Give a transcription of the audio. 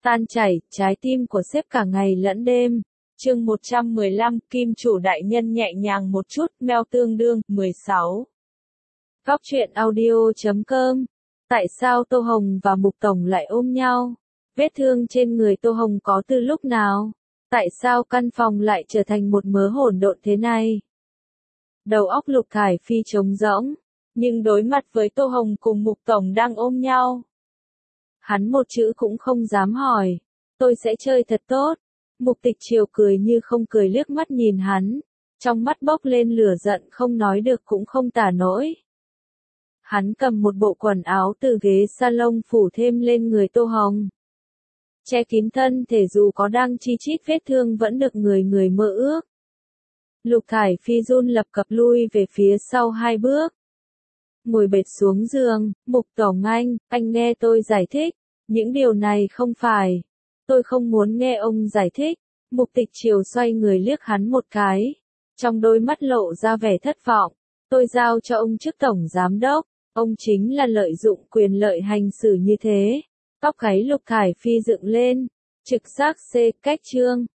Tan chảy, trái tim của sếp cả ngày lẫn đêm. Chương 115, Kim chủ đại nhân nhẹ nhàng một chút, mail tương đương, 16. Góc truyện audio.com. Tại sao Tô Hồng và Mục Tổng lại ôm nhau? Vết thương trên người Tô Hồng có từ lúc nào? Tại sao căn phòng lại trở thành một mớ hỗn độn thế này? Đầu óc Lục Thải Phi trống rỗng, nhưng đối mặt với Tô Hồng cùng Mục Tổng đang ôm nhau, hắn một chữ cũng không dám hỏi. Tôi sẽ chơi thật tốt. Mục Tịch Triều cười như không cười liếc mắt nhìn hắn, trong mắt bốc lên lửa giận không nói được cũng không tả nổi. Hắn cầm một bộ quần áo từ ghế salon phủ thêm lên người Tô Hồng, che kín thân thể dù có đang chi chít vết thương vẫn được người người mơ ước. Lục Thải Phi run lập cập lui về phía sau 2 bước. Ngồi bệt xuống giường, Mục Tổng anh nghe tôi giải thích, những điều này không phải. Tôi không muốn nghe ông giải thích. Mục Tịch Triều xoay người liếc hắn một cái, trong đôi mắt lộ ra vẻ thất vọng. Tôi giao cho ông chức tổng giám đốc, ông chính là lợi dụng quyền lợi hành xử như thế. Tóc gáy Lục Thải Phi dựng lên, trực giác C cách trương.